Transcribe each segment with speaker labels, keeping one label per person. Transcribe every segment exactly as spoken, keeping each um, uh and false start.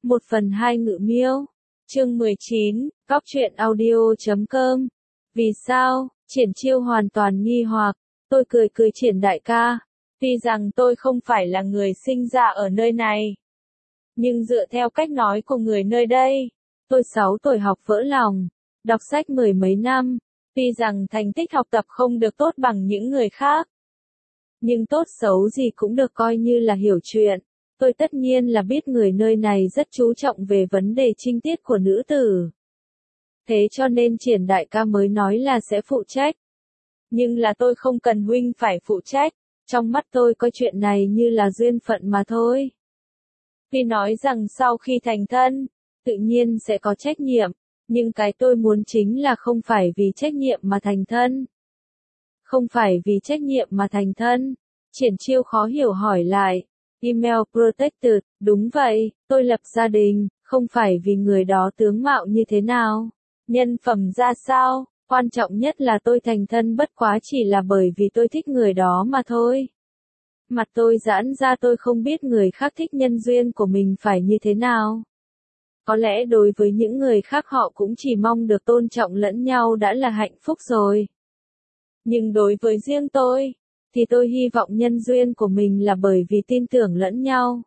Speaker 1: Một phần hai ngự miêu. Chương mười chín, góc truyện audio chấm com. Vì sao? Triển Chiêu hoàn toàn nghi hoặc. Tôi cười cười Triển đại ca. Tuy rằng tôi không phải là người sinh ra ở nơi này. Nhưng dựa theo cách nói của người nơi đây, tôi sáu tuổi học vỡ lòng, đọc sách mười mấy năm. Tuy rằng thành tích học tập không được tốt bằng những người khác. Nhưng tốt xấu gì cũng được coi như là hiểu chuyện. Tôi tất nhiên là biết người nơi này rất chú trọng về vấn đề trinh tiết của nữ tử. Thế cho nên Triển đại ca mới nói là sẽ phụ trách. Nhưng là tôi không cần huynh phải phụ trách. Trong mắt tôi coi chuyện này như là duyên phận mà thôi. Tuy nói rằng sau khi thành thân, tự nhiên sẽ có trách nhiệm. Nhưng cái tôi muốn chính là không phải vì trách nhiệm mà thành thân. Không phải vì trách nhiệm mà thành thân. Triển Chiêu khó hiểu hỏi lại. Email protected, đúng vậy, tôi lập gia đình, không phải vì người đó tướng mạo như thế nào, nhân phẩm ra sao, quan trọng nhất là tôi thành thân bất quá chỉ là bởi vì tôi thích người đó mà thôi. Mặt tôi giãn ra, tôi không biết người khác thích nhân duyên của mình phải như thế nào. Có lẽ đối với những người khác họ cũng chỉ mong được tôn trọng lẫn nhau đã là hạnh phúc rồi. Nhưng đối với riêng tôi, thì tôi hy vọng nhân duyên của mình là bởi vì tin tưởng lẫn nhau.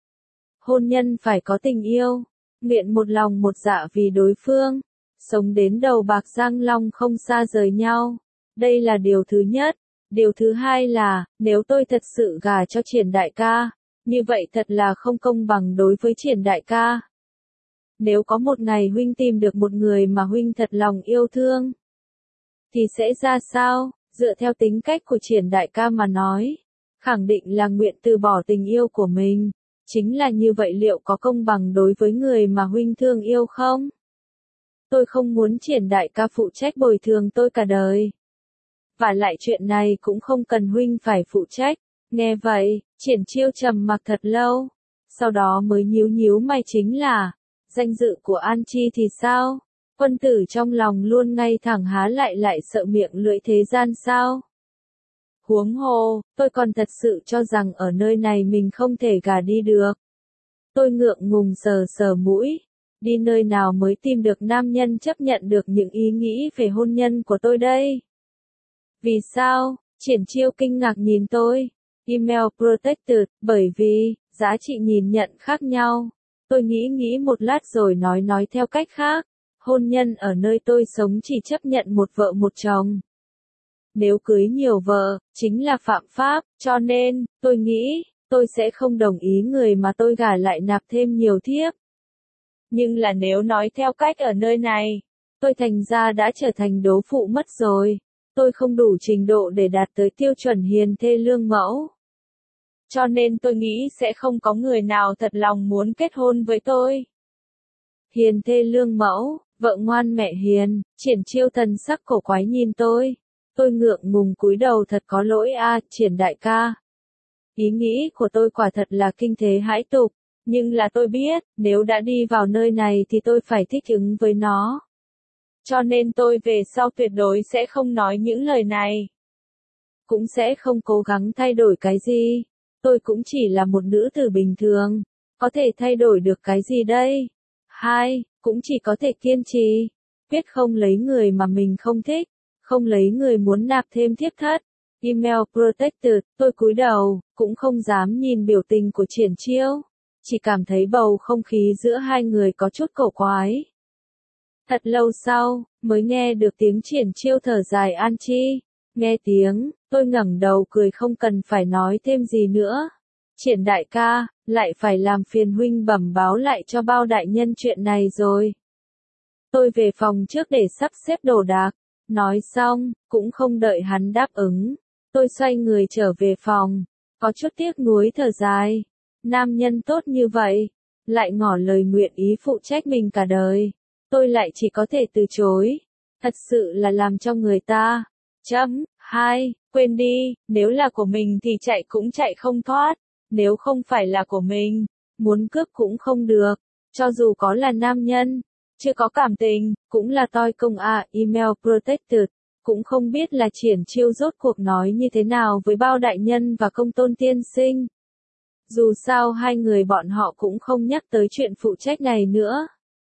Speaker 1: Hôn nhân phải có tình yêu, nguyện một lòng một dạ vì đối phương, sống đến đầu bạc răng long không xa rời nhau. Đây là điều thứ nhất. Điều thứ hai là, nếu tôi thật sự gả cho Triển đại ca, như vậy thật là không công bằng đối với Triển đại ca. Nếu có một ngày huynh tìm được một người mà huynh thật lòng yêu thương, thì sẽ ra sao? Dựa theo tính cách của Triển đại ca mà nói, khẳng định là nguyện từ bỏ tình yêu của mình. Chính là như vậy, liệu có công bằng đối với người mà huynh thương yêu không? Tôi không muốn Triển đại ca phụ trách bồi thường tôi cả đời. Và lại chuyện này cũng không cần huynh phải phụ trách. Nghe vậy, Triển Chiêu trầm mặc thật lâu. Sau đó mới nhíu nhíu mày, chính là, danh dự của An Chi thì sao? Quân tử trong lòng luôn ngay thẳng há lại lại sợ miệng lưỡi thế gian sao? Huống hồ, tôi còn thật sự cho rằng ở nơi này mình không thể gả đi được. Tôi ngượng ngùng sờ sờ mũi. Đi nơi nào mới tìm được nam nhân chấp nhận được những ý nghĩ về hôn nhân của tôi đây? Vì sao? Triển Chiêu kinh ngạc nhìn tôi. Email protected, bởi vì, giá trị nhìn nhận khác nhau. Tôi nghĩ nghĩ một lát rồi nói nói theo cách khác. Hôn nhân ở nơi tôi sống chỉ chấp nhận một vợ một chồng. Nếu cưới nhiều vợ, chính là phạm pháp, cho nên, tôi nghĩ, tôi sẽ không đồng ý người mà tôi gả lại nạp thêm nhiều thiếp. Nhưng là nếu nói theo cách ở nơi này, tôi thành ra đã trở thành đố phụ mất rồi. Tôi không đủ trình độ để đạt tới tiêu chuẩn hiền thê lương mẫu. Cho nên tôi nghĩ sẽ không có người nào thật lòng muốn kết hôn với tôi. Hiền thê lương mẫu, vợ ngoan mẹ hiền. Triển Chiêu thần sắc cổ quái nhìn tôi. Tôi ngượng ngùng cúi đầu, thật có lỗi a, Triển đại ca. Ý nghĩ của tôi quả thật là kinh thế hãi tục, nhưng là tôi biết, nếu đã đi vào nơi này thì tôi phải thích ứng với nó. Cho nên tôi về sau tuyệt đối sẽ không nói những lời này. Cũng sẽ không cố gắng thay đổi cái gì. Tôi cũng chỉ là một nữ tử bình thường. Có thể thay đổi được cái gì đây? Hai, cũng chỉ có thể kiên trì. Quyết không lấy người mà mình không thích. Không lấy người muốn nạp thêm thiếp thất. Email protected, tôi cúi đầu, cũng không dám nhìn biểu tình của Triển Chiêu. Chỉ cảm thấy bầu không khí giữa hai người có chút cổ quái. Thật lâu sau, mới nghe được tiếng Triển Chiêu thở dài An Chi. Nghe tiếng, tôi ngẩng đầu cười, không cần phải nói thêm gì nữa. Triển đại ca, lại phải làm phiền huynh bẩm báo lại cho bao đại nhân chuyện này rồi. Tôi về phòng trước để sắp xếp đồ đạc. Nói xong, cũng không đợi hắn đáp ứng. Tôi xoay người trở về phòng. Có chút tiếc nuối thở dài. Nam nhân tốt như vậy, lại ngỏ lời nguyện ý phụ trách mình cả đời. Tôi lại chỉ có thể từ chối. Thật sự là làm cho người ta. Chấm, hai, quên đi, nếu là của mình thì chạy cũng chạy không thoát. Nếu không phải là của mình, muốn cướp cũng không được. Cho dù có là nam nhân, chưa có cảm tình, cũng là toi công à. Email protected. Cũng không biết là Triển Chiêu rốt cuộc nói như thế nào với bao đại nhân và công tôn tiên sinh. Dù sao hai người bọn họ cũng không nhắc tới chuyện phụ trách này nữa.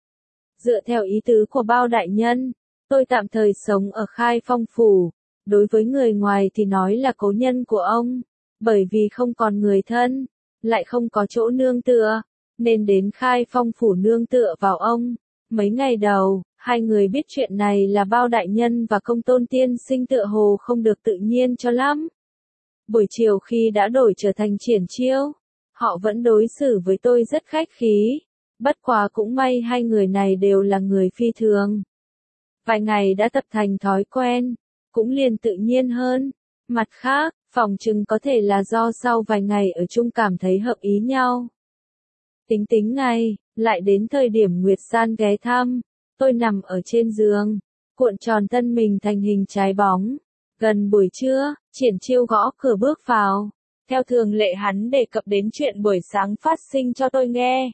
Speaker 1: Dựa theo ý tứ của Bao đại nhân, tôi tạm thời sống ở Khai Phong phủ, đối với người ngoài thì nói là cố nhân của ông, bởi vì không còn người thân, lại không có chỗ nương tựa, nên đến Khai Phong phủ nương tựa vào ông. Mấy ngày đầu, hai người biết chuyện này là Bao đại nhân và Công Tôn tiên sinh tựa hồ không được tự nhiên cho lắm. Buổi chiều khi đã đổi trở thành Triển Chiêu, họ vẫn đối xử với tôi rất khách khí, bất quá cũng may hai người này đều là người phi thường. Vài ngày đã tập thành thói quen, cũng liền tự nhiên hơn. Mặt khác, phỏng chừng có thể là do sau vài ngày ở chung cảm thấy hợp ý nhau. Tính tính ngày, lại đến thời điểm Nguyệt San ghé thăm, tôi nằm ở trên giường, cuộn tròn thân mình thành hình trái bóng. Gần buổi trưa, Triển Chiêu gõ cửa bước vào. Theo thường lệ hắn đề cập đến chuyện buổi sáng phát sinh cho tôi nghe.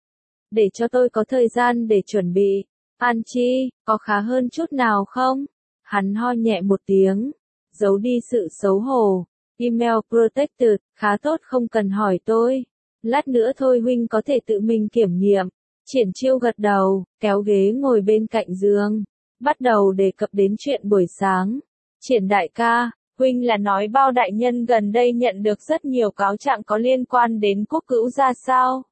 Speaker 1: Để cho tôi có thời gian để chuẩn bị. An Chi, có khá hơn chút nào không? Hắn ho nhẹ một tiếng, giấu đi sự xấu hổ. Email protected, khá tốt không cần hỏi tôi. Lát nữa thôi huynh có thể tự mình kiểm nghiệm. Triển Chiêu gật đầu, kéo ghế ngồi bên cạnh giường. Bắt đầu đề cập đến chuyện buổi sáng. Triển đại ca, huynh là nói Bao đại nhân gần đây nhận được rất nhiều cáo trạng có liên quan đến Quốc Cữu gia sao?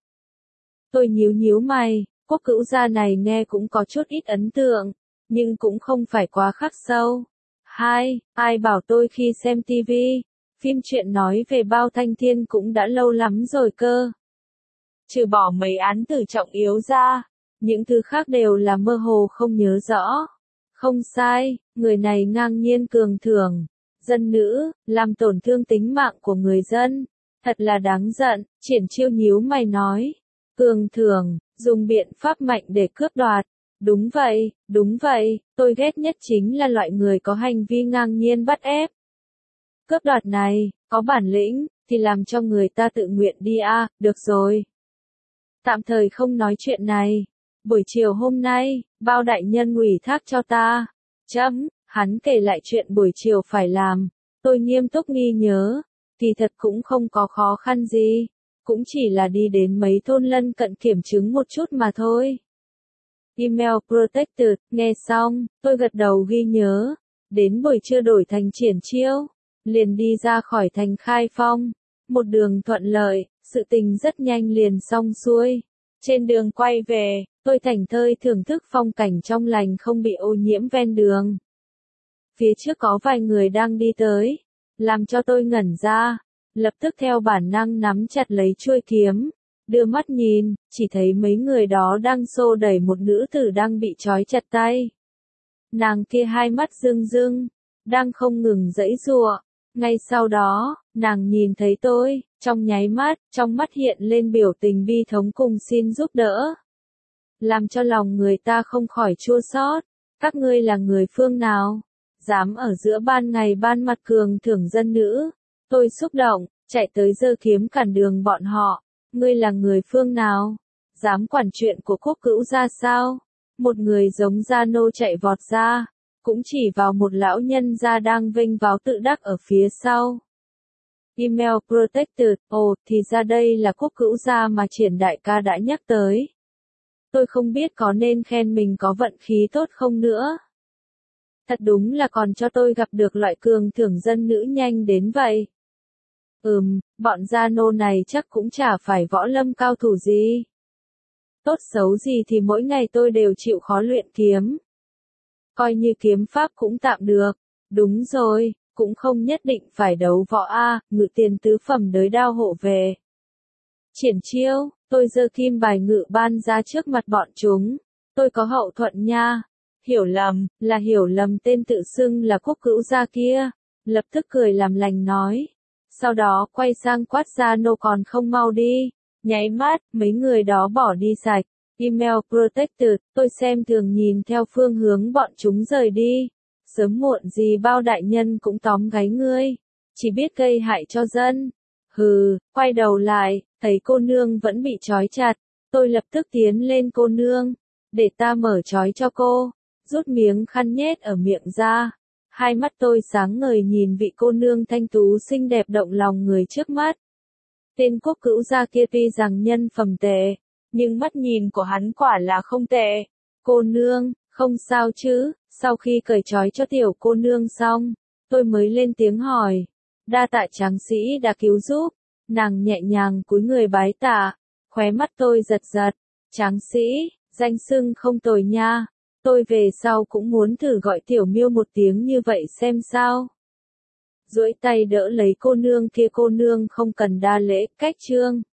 Speaker 1: Tôi nhíu nhíu mày, Quốc Cữu gia này nghe cũng có chút ít ấn tượng, nhưng cũng không phải quá khắc sâu. Hai, ai bảo tôi khi xem tivi, phim truyện nói về Bao Thanh Thiên cũng đã lâu lắm rồi cơ. Trừ bỏ mấy án tử trọng yếu ra, những thứ khác đều là mơ hồ không nhớ rõ. Không sai, người này ngang nhiên cường thưởng, dân nữ, làm tổn thương tính mạng của người dân. Thật là đáng giận, Triển Chiêu nhíu mày nói. Cường thưởng, dùng biện pháp mạnh để cướp đoạt. Đúng vậy, đúng vậy, tôi ghét nhất chính là loại người có hành vi ngang nhiên bắt ép. Cướp đoạt này, có bản lĩnh, thì làm cho người ta tự nguyện đi à, được rồi. Tạm thời không nói chuyện này. Buổi chiều hôm nay, Bao đại nhân ủy thác cho ta. Chấm, hắn kể lại chuyện buổi chiều phải làm. Tôi nghiêm túc ghi nhớ. Kỳ thật cũng không có khó khăn gì. Cũng chỉ là đi đến mấy thôn lân cận kiểm chứng một chút mà thôi. Email protected, nghe xong, tôi gật đầu ghi nhớ. Đến buổi trưa đổi thành Triển Chiêu. Liền đi ra khỏi thành Khai Phong. Một đường thuận lợi, sự tình rất nhanh liền xong xuôi. Trên đường quay về, tôi thảnh thơi thưởng thức phong cảnh trong lành không bị ô nhiễm ven đường. Phía trước có vài người đang đi tới, làm cho tôi ngẩn ra, lập tức theo bản năng nắm chặt lấy chuôi kiếm, đưa mắt nhìn, chỉ thấy mấy người đó đang xô đẩy một nữ tử đang bị trói chặt tay. Nàng kia hai mắt rưng rưng, đang không ngừng giãy giụa. Ngay sau đó, nàng nhìn thấy tôi, trong nháy mắt, trong mắt hiện lên biểu tình bi thống cùng xin giúp đỡ. Làm cho lòng người ta không khỏi chua xót. Các ngươi là người phương nào? Dám ở giữa ban ngày ban mặt cường thưởng dân nữ. Tôi xúc động, chạy tới giơ kiếm cản đường bọn họ. Ngươi là người phương nào? Dám quản chuyện của Quốc Cữu gia sao? Một người giống gia nô chạy vọt ra. Cũng chỉ vào một lão nhân gia đang vênh váo tự đắc ở phía sau. Email protected, ồ, thì ra đây là Quốc Cữu gia mà Triển đại ca đã nhắc tới. Tôi không biết có nên khen mình có vận khí tốt không nữa. Thật đúng là còn cho tôi gặp được loại cường thưởng dân nữ nhanh đến vậy. Ừm, bọn gia nô này chắc cũng chả phải võ lâm cao thủ gì. Tốt xấu gì thì mỗi ngày tôi đều chịu khó luyện kiếm. Coi như kiếm pháp cũng tạm được. Đúng rồi, cũng không nhất định phải đấu võ a, ngự tiền tứ phẩm đới đao hộ về. Triển Chiêu, tôi giơ kim bài ngự ban ra trước mặt bọn chúng. Tôi có hậu thuẫn nha. Hiểu lầm, là hiểu lầm tên tự xưng là Quốc Cữu gia kia. Lập tức cười làm lành nói. Sau đó quay sang quát gia nô còn không mau đi. Nháy mắt, mấy người đó bỏ đi sạch. Email protected, tôi xem thường nhìn theo phương hướng bọn chúng rời đi. Sớm muộn gì Bao đại nhân cũng tóm gáy ngươi. Chỉ biết gây hại cho dân. Hừ, quay đầu lại, thấy cô nương vẫn bị trói chặt. Tôi lập tức tiến lên cô nương. Để ta mở trói cho cô. Rút miếng khăn nhét ở miệng ra. Hai mắt tôi sáng ngời nhìn vị cô nương thanh tú xinh đẹp động lòng người trước mắt. Tên quốc cữu gia kia tuy rằng nhân phẩm tệ, nhưng mắt nhìn của hắn quả là không tệ. Cô nương, không sao chứ? Sau khi cởi trói cho tiểu cô nương xong, tôi mới lên tiếng hỏi. Đa tạ tráng sĩ đã cứu giúp. Nàng nhẹ nhàng cúi người bái tạ, khóe mắt tôi giật giật. Tráng sĩ, danh xưng không tồi nha. Tôi về sau cũng muốn thử gọi tiểu miêu một tiếng như vậy xem sao. Duỗi tay đỡ lấy cô nương kia, cô nương không cần đa lễ, cách trương.